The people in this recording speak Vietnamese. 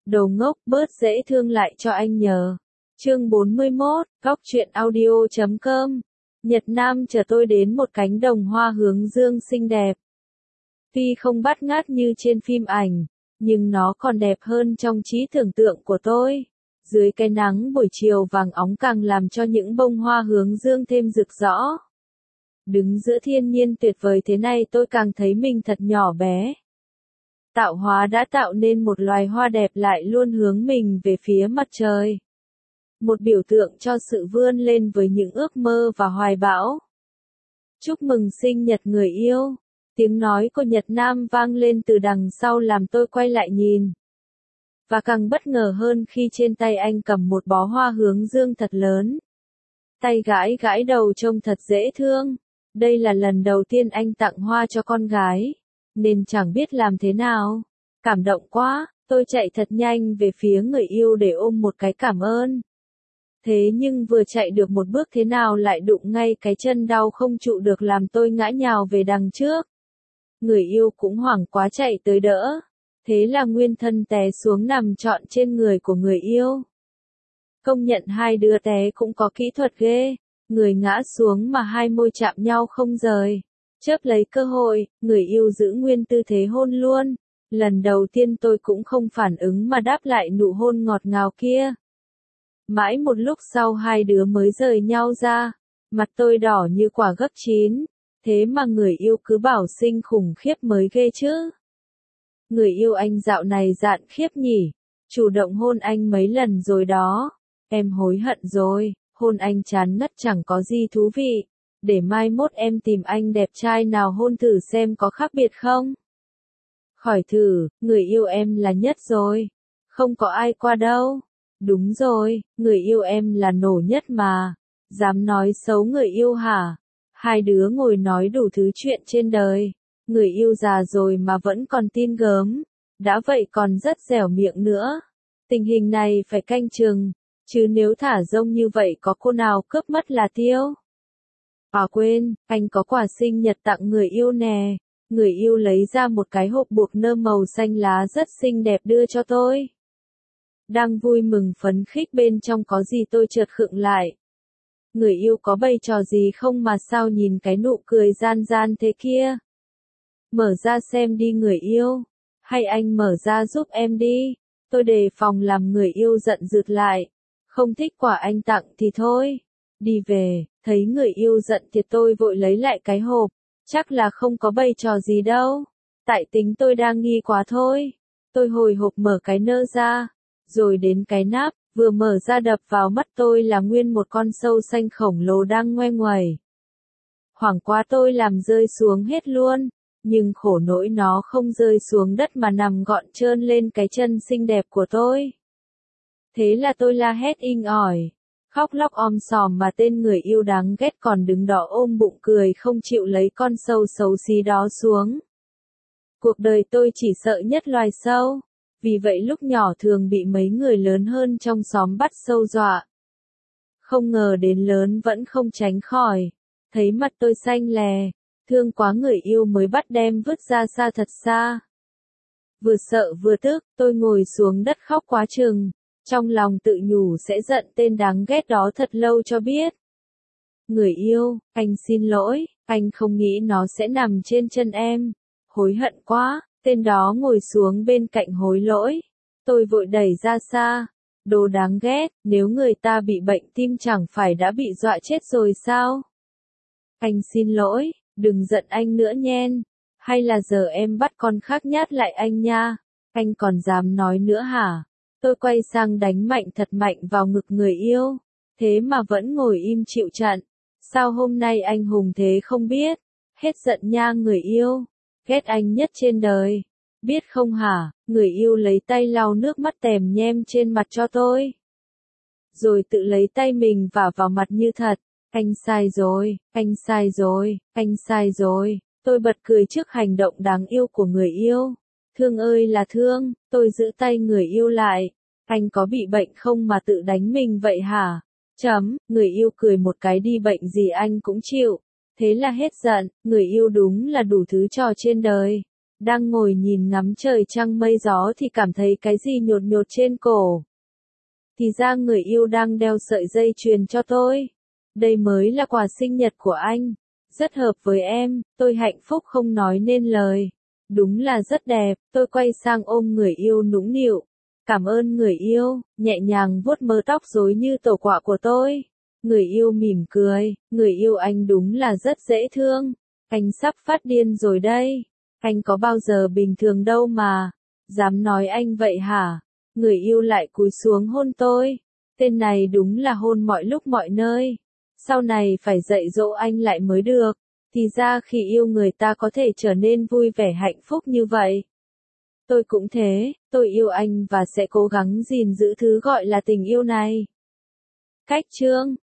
Đồ ngốc, bớt dễ thương lại cho anh nhờ. Chương 41, Góc truyện audio.com. Nhật Nam chờ tôi đến một cánh đồng hoa hướng dương xinh đẹp. Tuy không bắt ngát như trên phim ảnh, nhưng nó còn đẹp hơn trong trí tưởng tượng của tôi. Dưới cái nắng buổi chiều vàng óng càng làm cho những bông hoa hướng dương thêm rực rỡ. Đứng giữa thiên nhiên tuyệt vời thế này tôi càng thấy mình thật nhỏ bé. Tạo hóa đã tạo nên một loài hoa đẹp lại luôn hướng mình về phía mặt trời. Một biểu tượng cho sự vươn lên với những ước mơ và hoài bão. Chúc mừng sinh nhật người yêu. Tiếng nói của Nhật Nam vang lên từ đằng sau làm tôi quay lại nhìn. Và càng bất ngờ hơn khi trên tay anh cầm một bó hoa hướng dương thật lớn. Tay gãi gãi đầu trông thật dễ thương. Đây là lần đầu tiên anh tặng hoa cho con gái, nên chẳng biết làm thế nào. Cảm động quá, tôi chạy thật nhanh về phía người yêu để ôm một cái cảm ơn. Thế nhưng vừa chạy được một bước thế nào lại đụng ngay cái chân đau không trụ được làm tôi ngã nhào về đằng trước. Người yêu cũng hoảng quá chạy tới đỡ. Thế là nguyên thân té xuống nằm trọn trên người của người yêu. Công nhận hai đứa té cũng có kỹ thuật ghê. Người ngã xuống mà hai môi chạm nhau không rời. Chớp lấy cơ hội, người yêu giữ nguyên tư thế hôn luôn. Lần đầu tiên tôi cũng không phản ứng mà đáp lại nụ hôn ngọt ngào kia. Mãi một lúc sau hai đứa mới rời nhau ra. Mặt tôi đỏ như quả gấc chín. Thế mà người yêu cứ bảo xinh khủng khiếp mới ghê chứ. Người yêu anh dạo này dạn khiếp nhỉ. Chủ động hôn anh mấy lần rồi đó. Em hối hận rồi. Hôn anh chán ngắt chẳng có gì thú vị. Để mai mốt em tìm anh đẹp trai nào hôn thử xem có khác biệt không. Khỏi thử, người yêu em là nhất rồi. Không có ai qua đâu. Đúng rồi, người yêu em là nổ nhất mà. Dám nói xấu người yêu hả? Hai đứa ngồi nói đủ thứ chuyện trên đời. Người yêu già rồi mà vẫn còn tin gớm. Đã vậy còn rất dẻo miệng nữa. Tình hình này phải canh chừng. Chứ nếu thả rông như vậy có cô nào cướp mất là tiêu. À quên, anh có quà sinh nhật tặng người yêu nè. Người yêu lấy ra một cái hộp buộc nơ màu xanh lá rất xinh đẹp đưa cho tôi. Đang vui mừng phấn khích bên trong có gì tôi chợt khựng lại. Người yêu có bày trò gì không mà sao nhìn cái nụ cười gian gian thế kia. Mở ra xem đi người yêu. Hay anh mở ra giúp em đi. Tôi đề phòng làm người yêu giận dữ lại. Không thích quà anh tặng thì thôi. Đi về, thấy người yêu giận thì tôi vội lấy lại cái hộp. Chắc là không có bày trò gì đâu. Tại tính tôi đang nghi quá thôi. Tôi hồi hộp mở cái nơ ra. Rồi đến cái nắp, vừa mở ra đập vào mắt tôi là nguyên một con sâu xanh khổng lồ đang ngoe nguẩy. Hoảng quá tôi làm rơi xuống hết luôn. Nhưng khổ nỗi nó không rơi xuống đất mà nằm gọn trơn lên cái chân xinh đẹp của tôi. Thế là tôi la hét inh ỏi, khóc lóc om sòm mà tên người yêu đáng ghét còn đứng đó ôm bụng cười không chịu lấy con sâu xấu xí đó xuống. Cuộc đời tôi chỉ sợ nhất loài sâu, vì vậy lúc nhỏ thường bị mấy người lớn hơn trong xóm bắt sâu dọa. Không ngờ đến lớn vẫn không tránh khỏi, thấy mặt tôi xanh lè, thương quá người yêu mới bắt đem vứt ra xa thật xa. Vừa sợ vừa tức, tôi ngồi xuống đất khóc quá chừng. Trong lòng tự nhủ sẽ giận tên đáng ghét đó thật lâu cho biết. Người yêu, anh xin lỗi, anh không nghĩ nó sẽ nằm trên chân em. Hối hận quá, tên đó ngồi xuống bên cạnh hối lỗi. Tôi vội đẩy ra xa. Đồ đáng ghét, nếu người ta bị bệnh tim chẳng phải đã bị dọa chết rồi sao? Anh xin lỗi, đừng giận anh nữa nhen. Hay là giờ em bắt con khác nhát lại anh nha. Anh còn dám nói nữa hả? Tôi quay sang đánh mạnh thật mạnh vào ngực người yêu. Thế mà vẫn ngồi im chịu trận. Sao hôm nay anh hùng thế không biết? Hết giận nha người yêu. Ghét anh nhất trên đời. Biết không hả? Người yêu lấy tay lau nước mắt tèm nhem trên mặt cho tôi. Rồi tự lấy tay mình vả vào mặt như thật. Anh sai rồi, anh sai rồi, anh sai rồi. Tôi bật cười trước hành động đáng yêu của người yêu. Thương ơi là thương, tôi giữ tay người yêu lại. Anh có bị bệnh không mà tự đánh mình vậy hả? Người yêu cười một cái đi bệnh gì anh cũng chịu. Thế là hết giận, người yêu đúng là đủ thứ trò trên đời. Đang ngồi nhìn ngắm trời trăng mây gió thì cảm thấy cái gì nhột nhột trên cổ. Thì ra người yêu đang đeo sợi dây chuyền cho tôi. Đây mới là quà sinh nhật của anh. Rất hợp với em, tôi hạnh phúc không nói nên lời. Đúng là rất đẹp, tôi quay sang ôm người yêu nũng nịu. Cảm ơn người yêu, nhẹ nhàng vuốt mớ tóc rối như tổ quạ của tôi. Người yêu mỉm cười, người yêu anh đúng là rất dễ thương. Anh sắp phát điên rồi đây. Anh có bao giờ bình thường đâu mà. Dám nói anh vậy hả? Người yêu lại cúi xuống hôn tôi. Tên này đúng là hôn mọi lúc mọi nơi. Sau này phải dạy dỗ anh lại mới được. Thì ra khi yêu người ta có thể trở nên vui vẻ hạnh phúc như vậy. Tôi cũng thế, tôi yêu anh và sẽ cố gắng gìn giữ thứ gọi là tình yêu này. Cách chương